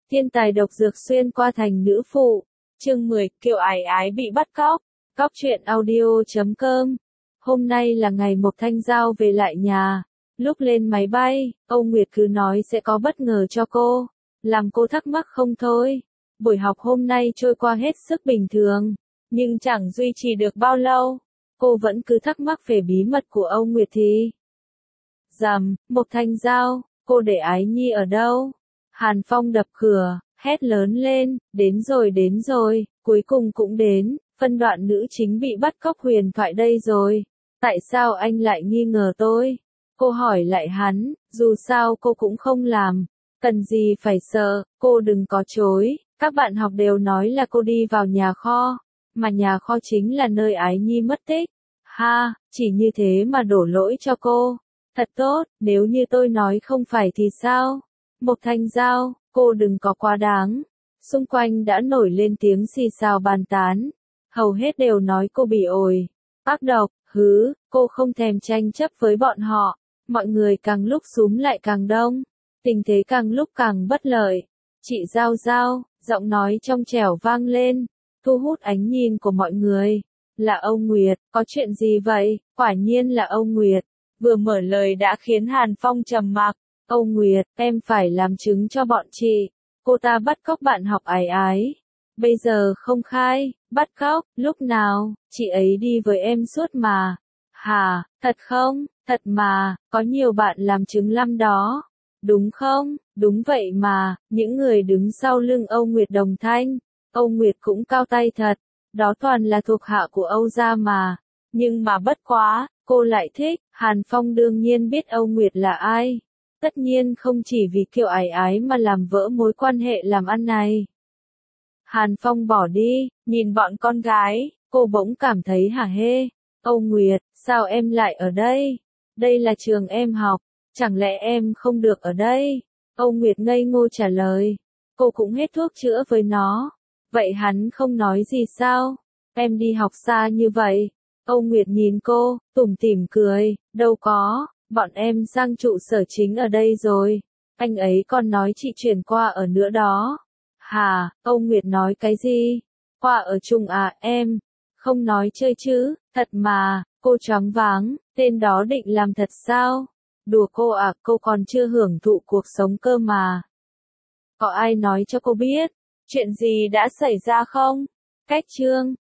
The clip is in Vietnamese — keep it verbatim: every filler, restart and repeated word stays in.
Thiên tài độc dược xuyên qua thành nữ phụ. Chương mười, Kiều Ái Ái bị bắt cóc. Cóc truyện audio chấm com. Hôm nay là ngày Mộc Thanh Giao về lại nhà. Lúc lên máy bay, Âu Nguyệt cứ nói sẽ có bất ngờ cho cô, làm cô thắc mắc không thôi. Buổi học hôm nay trôi qua hết sức bình thường, nhưng chẳng duy trì được bao lâu. Cô vẫn cứ thắc mắc về bí mật của Âu Nguyệt thì. Rầm, Mộc Thanh Giao, cô để Ái Nhi ở đâu? Hàn Phong đập cửa, hét lớn lên, đến rồi đến rồi, cuối cùng cũng đến, phân đoạn nữ chính bị bắt cóc huyền thoại đây rồi. Tại sao anh lại nghi ngờ tôi? Cô hỏi lại hắn, dù sao cô cũng không làm, cần gì phải sợ, cô đừng có chối, các bạn học đều nói là cô đi vào nhà kho, mà nhà kho chính là nơi Ái Nhi mất tích. Ha, chỉ như thế mà đổ lỗi cho cô. Thật tốt, nếu như tôi nói không phải thì sao? Mộc Thanh Giao, cô đừng có quá đáng. Xung quanh đã nổi lên tiếng xì xào bàn tán. Hầu hết đều nói cô bị ổi, ác độc, hứ, cô không thèm tranh chấp với bọn họ. Mọi người càng lúc xúm lại càng đông. Tình thế càng lúc càng bất lợi. Chị Giao Giao, giọng nói trong trẻo vang lên, thu hút ánh nhìn của mọi người. Là Âu Nguyệt, có chuyện gì vậy? Quả nhiên là Âu Nguyệt. Vừa mở lời đã khiến Hàn Phong trầm mặc. Âu Nguyệt, em phải làm chứng cho bọn chị. Cô ta bắt cóc bạn học Ái Ái. Bây giờ không khai, bắt cóc, lúc nào, chị ấy đi với em suốt mà. Hả, thật không, thật mà, có nhiều bạn làm chứng lắm đó. Đúng không, đúng vậy mà, những người đứng sau lưng Âu Nguyệt đồng thanh. Âu Nguyệt cũng cao tay thật, đó toàn là thuộc hạ của Âu gia mà. Nhưng mà bất quá, cô lại thích, Hàn Phong đương nhiên biết Âu Nguyệt là ai. Tất nhiên không chỉ vì Kiều Ái Ái mà làm vỡ mối quan hệ làm ăn này. Hàn Phong bỏ đi, nhìn bọn con gái, cô bỗng cảm thấy hả hê. Âu Nguyệt, sao em lại ở đây? Đây là trường em học, chẳng lẽ em không được ở đây? Âu Nguyệt ngây ngô trả lời, cô cũng hết thuốc chữa với nó. Vậy hắn không nói gì sao? Em đi học xa như vậy. Âu Nguyệt nhìn cô, tủm tỉm cười, đâu có, bọn em sang trụ sở chính ở đây rồi. Anh ấy còn nói chị chuyển qua ở nữa đó. Hà, Âu Nguyệt nói cái gì? Qua ở chung à em? Không nói chơi chứ, thật mà, cô choáng váng, tên đó định làm thật sao? Đùa cô à, cô còn chưa hưởng thụ cuộc sống cơ mà. Có ai nói cho cô biết, chuyện gì đã xảy ra không? Cách chương